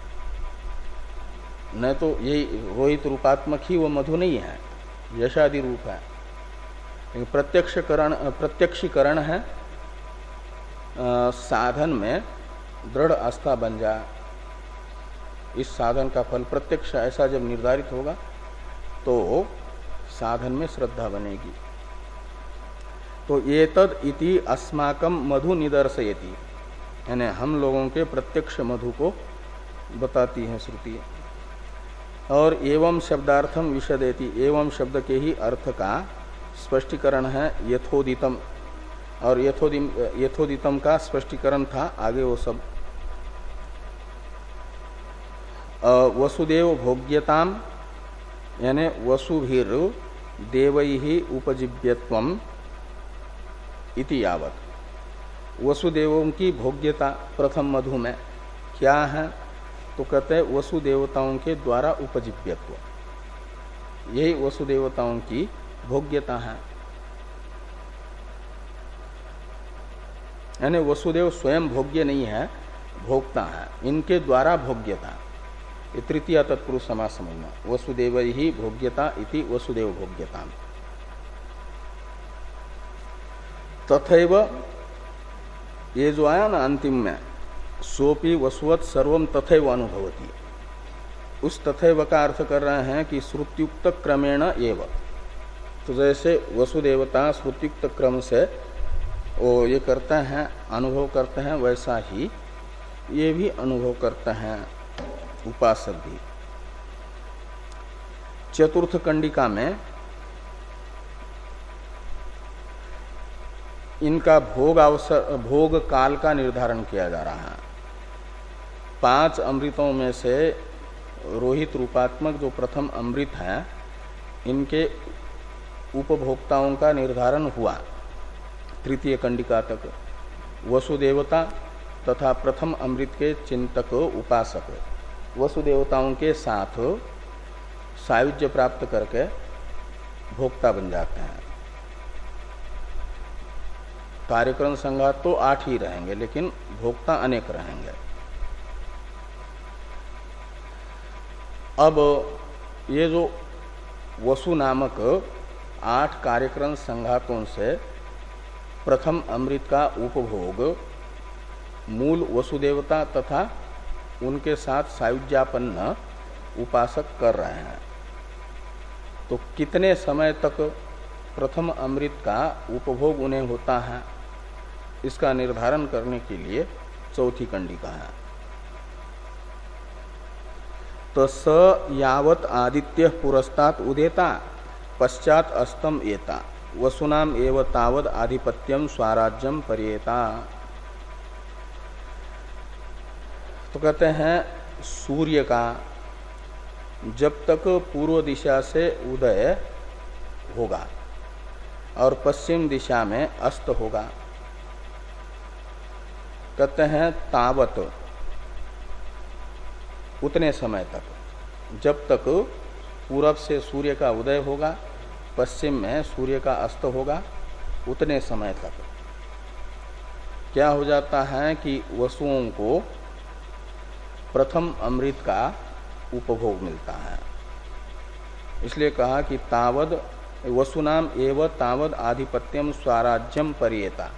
Speaker 1: न तो यही रोहित रूपात्मक ही वो मधु नहीं है, यशादि रूप है। लेकिन प्रत्यक्षकरण प्रत्यक्षीकरण है, आ, साधन में दृढ़ आस्था बन जाए। इस साधन का फल प्रत्यक्ष ऐसा जब निर्धारित होगा तो साधन में श्रद्धा बनेगी। तो एतद इति अस्माकं मधु निदर्शयति, यानी हम लोगों के प्रत्यक्ष मधु को बताती है श्रुति। और एवं शब्दार्थम विशदेति, एवं शब्द के ही अर्थ का स्पष्टीकरण है यथोदितम, और यथोदिम यथोदितम का स्पष्टीकरण था आगे वो सब। वसुदेव भोग्यताम, यानी वसुभिर देवैहि उपजीव्यत्वम इति यावत, वसुदेवों की भोग्यता प्रथम मधु में क्या है, तो कहते हैं वसुदेवताओं के द्वारा उपजीव्यत्व, यही वसुदेवताओं की भोग्यता है। यानी वसुदेव स्वयं भोग्य नहीं है, भोक्ता है, इनके द्वारा भोग्यता। ये तृतीय तत्पुरुष समास समझना, वसुदेव ही भोग्यता इति वसुदेव भोग्यता। तथैव ये जो आया ना अंतिम में, सोपी वसुवत सर्वम तथैव अनुभवति, उस तथैव का अर्थ कर रहे हैं कि श्रुत्युक्त क्रमेण एव। तो जैसे वसुदेवता श्रुत्युक्त क्रम से वो ये करते हैं, अनुभव करते हैं, वैसा ही ये भी अनुभव करते हैं उपासक भी। चतुर्थ कंडिका में इनका भोग अवसर, भोग काल का निर्धारण किया जा रहा है। पांच अमृतों में से रोहित रूपात्मक जो प्रथम अमृत है, इनके उपभोक्ताओं का निर्धारण हुआ तृतीय कंडिका तक। वसुदेवता तथा प्रथम अमृत के चिंतक उपासक वसुदेवताओं के साथ सायुज्य प्राप्त करके भोक्ता बन जाते हैं। कार्यक्रम संघात तो आठ ही रहेंगे, लेकिन भोक्ता अनेक रहेंगे। अब ये जो वसु नामक आठ कार्यक्रम संघातों से प्रथम अमृत का उपभोग मूल वसुदेवता तथा उनके साथ सायुज्यापन्न उपासक कर रहे हैं। तो कितने समय तक प्रथम अमृत का उपभोग उन्हें होता है, इसका निर्धारण करने के लिए चौथी कंडिका है। तस यावत आदित्य पुरस्तात् उदेता पश्चात अस्तम एता वसुनाम एव तावद आधिपत्यम स्वराज्यम परियेता। तो कहते हैं सूर्य का जब तक पूर्व दिशा से उदय होगा और पश्चिम दिशा में अस्त होगा, कहते हैं तावत उतने समय तक, जब तक पूरब से सूर्य का उदय होगा पश्चिम में सूर्य का अस्त होगा, उतने समय तक क्या हो जाता है कि वसुओं को प्रथम अमृत का उपभोग मिलता है। इसलिए कहा कि तावद वसुनाम एव तावद आधिपत्यम स्वराज्यम परियेता।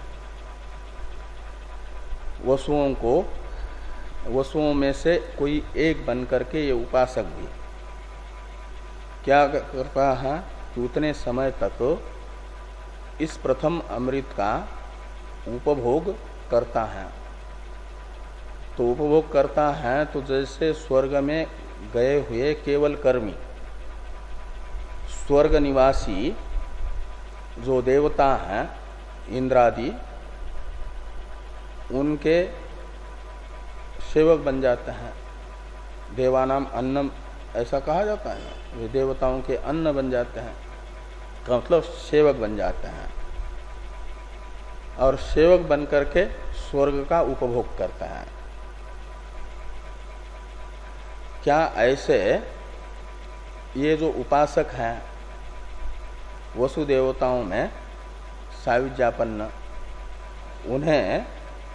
Speaker 1: वसुओं को वसुओं में से कोई एक बन करके ये उपासक भी क्या करता है कि उतने समय तक इस प्रथम अमृत का उपभोग करता है। तो उपभोग करता है तो जैसे स्वर्ग में गए हुए केवल कर्मी स्वर्ग निवासी जो देवता हैं इंद्रादि, उनके सेवक बन जाते हैं। देवानाम अन्नम ऐसा कहा जाता है, वे देवताओं के अन्न बन जाते हैं, का मतलब सेवक बन जाते हैं और सेवक बन करके स्वर्ग का उपभोग करते हैं। क्या ऐसे ये जो उपासक हैं वसुदेवताओं में सायुज्यापन्न, उन्हें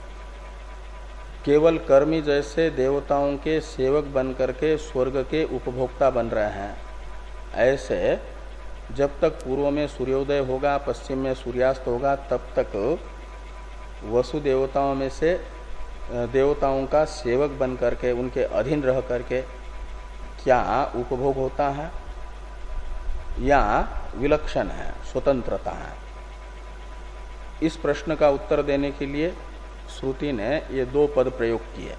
Speaker 1: केवल कर्मी जैसे देवताओं के सेवक बन करके स्वर्ग के उपभोक्ता बन रहे हैं, ऐसे जब तक पूर्व में सूर्योदय होगा पश्चिम में सूर्यास्त होगा तब तक वसु देवताओं में से देवताओं का सेवक बन करके उनके अधीन रह करके क्या उपभोग होता है या विलक्षण है, स्वतंत्रता है। इस प्रश्न का उत्तर देने के लिए श्रुति ने ये दो पद प्रयोग किए,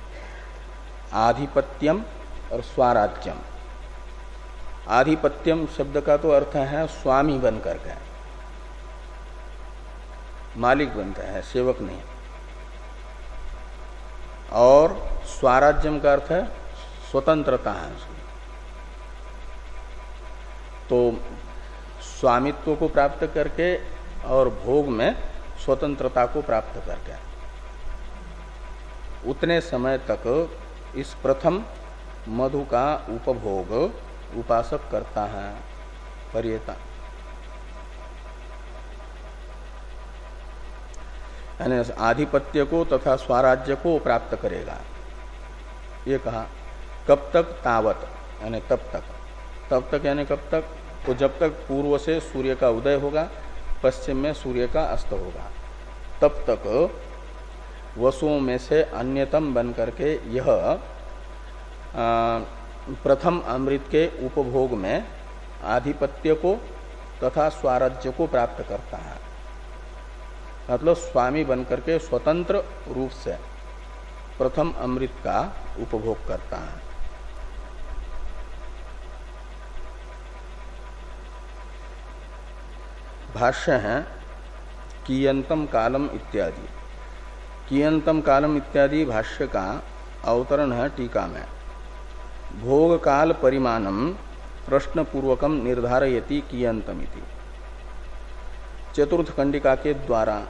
Speaker 1: आधिपत्यम और स्वराज्यम। आधिपत्यम शब्द का तो अर्थ है स्वामी बन करके, मालिक बनते हैं, सेवक नहीं। और स्वराज्यम का अर्थ है स्वतंत्रता है। तो स्वामित्व को प्राप्त करके और भोग में स्वतंत्रता को प्राप्त करके उतने समय तक इस प्रथम मधु का उपभोग उपासक करता है, परियेता। यानी आधिपत्य को तथा स्वराज्य को प्राप्त करेगा। ये कहा कब तक, तावत यानी तब तक। तब तक यानी कब तक, तो जब तक पूर्व से सूर्य का उदय होगा पश्चिम में सूर्य का अस्त होगा, तब तक वसुओं में से अन्यतम बन करके यह प्रथम अमृत के उपभोग में आधिपत्य को तथा स्वराज्य को प्राप्त करता है। मतलब स्वामी बन करके स्वतंत्र रूप से प्रथम अमृत का उपभोग करता है। भाष्य है कियंतम कालम इत्यादि। कियंतम कालम इत्यादि भाष्य का अवतरण है टीका में। भोग काल परिमाणम प्रश्न पूर्वकम निर्धारयति कियंतमिति। चतुर्थ कंडिका के द्वारा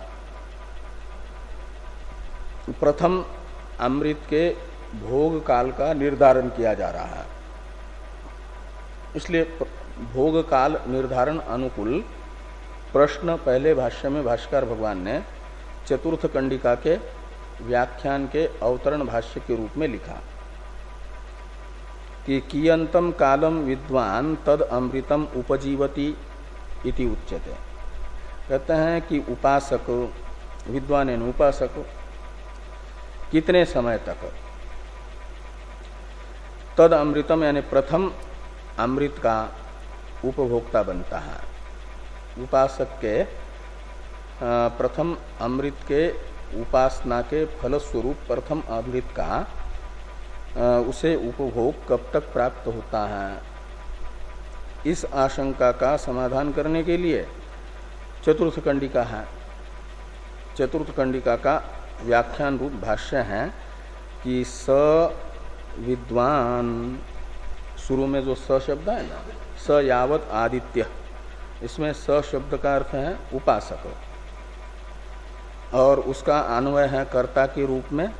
Speaker 1: प्रथम अमृत के भोग काल का निर्धारण किया जा रहा है। इसलिए भोग काल निर्धारण अनुकूल प्रश्न पहले भाष्य में भाष्यकार भगवान ने चतुर्थ कंडिका के व्याख्यान के अवतरण भाष्य के रूप में लिखा कि कियंतम कालम विद्वान तद अमृतम उपजीवति इति उच्यते। कहते हैं कि उपासक, विद्वान एवं उपासक कितने समय तक तद अमृतम यानी प्रथम अमृत का उपभोक्ता बनता है। उपासक के प्रथम अमृत के उपासना के फलस्वरूप प्रथम अमृत का उसे उपभोग कब तक प्राप्त होता है, इस आशंका का समाधान करने के लिए चतुर्थ कंडिका है। चतुर्थ कंडिका का व्याख्यान रूप भाष्य है कि स विद्वान, शुरू में जो स शब्द है ना, स यावत आदित्य, इसमें स शब्द का अर्थ है उपासक, और उसका अन्वय है कर्ता के रूप में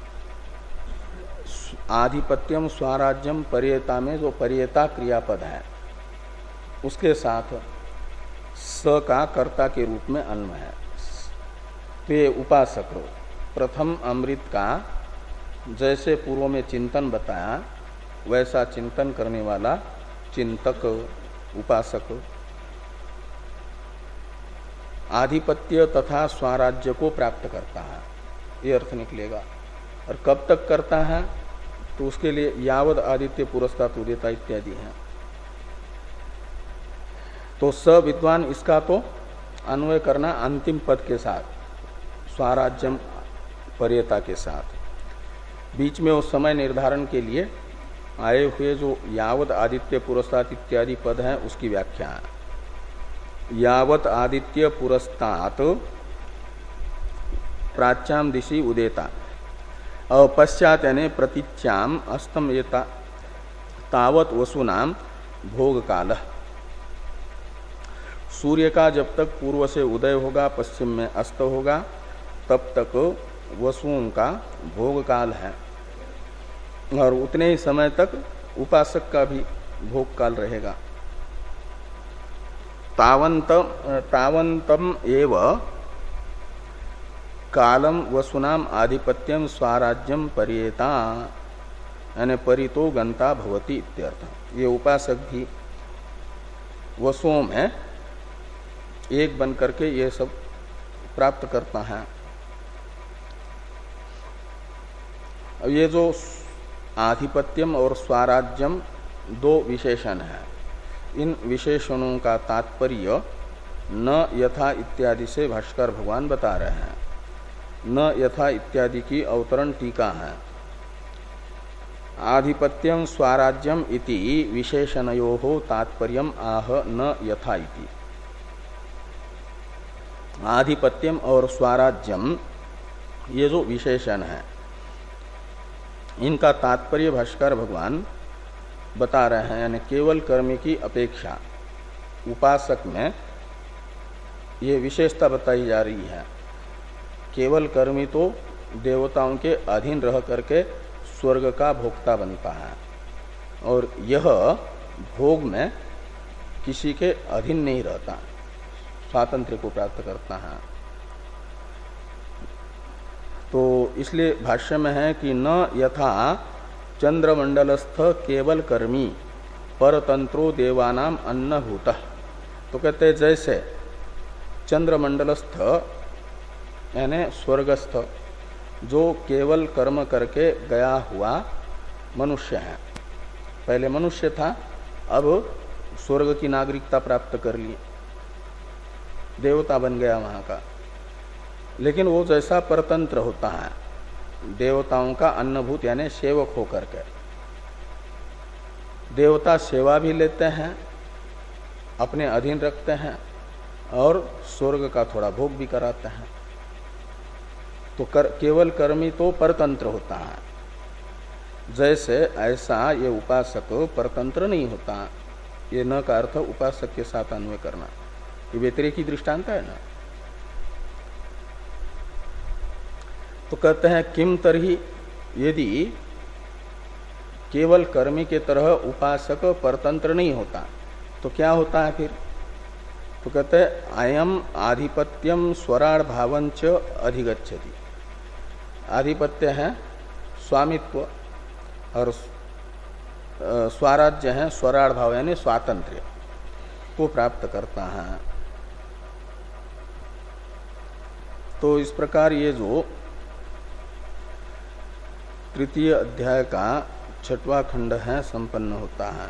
Speaker 1: आधिपत्यम स्वराज्यम परियता में जो परियता क्रियापद है उसके साथ स का कर्ता के रूप में अन्वय है। वे उपासक प्रथम अमृत का जैसे पूर्व में चिंतन बताया वैसा चिंतन करने वाला चिंतक उपासक आधिपत्य तथा स्वराज्य को प्राप्त करता है, ये अर्थ निकलेगा। और कब तक करता है तो उसके लिए यावद आदित्य पुरस्तात् उदेता इत्यादि है। तो स विद्वान इसका तो अन्वय करना अंतिम पद के साथ, स्वराज्यम पर्यता के साथ। बीच में उस समय निर्धारण के लिए आए हुए जो यावद आदित्य पुरस्तात् इत्यादि पद हैं उसकी व्याख्या है। यावत आदित्य पुरस्तात् प्राच्याम दिशि उदेता और पश्चात यानी प्रतीच्याम अस्तम येता तावत वसुनाम भोग काल। सूर्य का जब तक पूर्व से उदय होगा पश्चिम में अस्त होगा तब तक वसुओं का भोग काल है, और उतने ही समय तक उपासक का भी भोग काल रहेगा। तावंतम तावंतम एव कालम वसुनाम आधिपत्यम स्वराज्यम परियेता यानी परितो गंता भवति इत्यर्थ। ये उपासक भी वसुओं में एक बन करके ये सब प्राप्त करता है। अब ये जो आधिपत्यम और स्वराज्यम दो विशेषण है, इन विशेषणों का तात्पर्य न यथा इत्यादि से भाष्कर भगवान बता रहे हैं। न यथा इत्यादि की अवतरण टीका है। आधिपत्यम स्वराज्यम इति विशेषणयोः तात्पर्यम आह न यथा इति। आधिपत्यम और स्वराज्यम ये जो विशेषण है इनका तात्पर्य भाष्कर भगवान बता रहे हैं, यानी केवल कर्मी की अपेक्षा उपासक में ये विशेषता बताई जा रही है। केवल कर्मी तो देवताओं के अधीन रह करके स्वर्ग का भोक्ता बनता है, और यह भोग में किसी के अधीन नहीं रहता, स्वातंत्र्य को प्राप्त करता है। तो इसलिए भाष्य में है कि न यथा चंद्रमंडलस्थ केवल कर्मी परतंत्रो देवानाम अन्नभूत। तो कहते हैं जैसे चंद्रमंडलस्थ यानी स्वर्गस्थ जो केवल कर्म करके गया हुआ मनुष्य है, पहले मनुष्य था अब स्वर्ग की नागरिकता प्राप्त कर ली, देवता बन गया वहां का, लेकिन वो जैसा परतंत्र होता है देवताओं का अन्नभूत यानी सेवक होकर के, देवता सेवा भी लेते हैं, अपने अधीन रखते हैं और स्वर्ग का थोड़ा भोग भी कराते हैं। तो कर, केवल कर्मी तो परतंत्र होता है, जैसे ऐसा ये उपासक परतंत्र नहीं होता। ये न का अर्थ उपासक के साथ अन्वय करना, ये व्यतिरेकी दृष्टांत है ना। तो कहते हैं किम तरही, यदि केवल कर्मी के तरह उपासक परतंत्र नहीं होता तो क्या होता है फिर? तो कहते हैं अयम आधिपत्यम स्वराड़ भावंच अधिगच्छति। आधिपत्य है स्वामित्व और स्वराज्य है स्वराड़ भाव यानी स्वातंत्र्य को प्राप्त करता है। तो इस प्रकार ये जो तृतीय अध्याय का छठवां खंड है संपन्न होता है।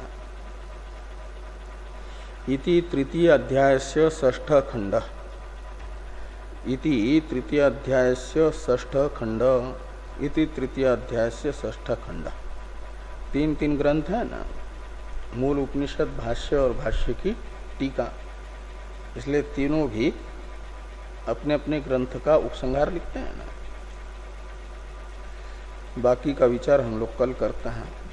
Speaker 1: इति तृतीय अध्याय से षष्ठ खंड, इति तृतीय अध्याय से षष्ठ खंड, इति तृतीय अध्याय से षष्ठ खंड। तीन तीन ग्रंथ है ना, मूल उपनिषद, भाष्य और भाष्य की टीका, इसलिए तीनों भी अपने अपने ग्रंथ का उपसंहार लिखते हैं ना। बाकी का विचार हम लोग कल करते हैं।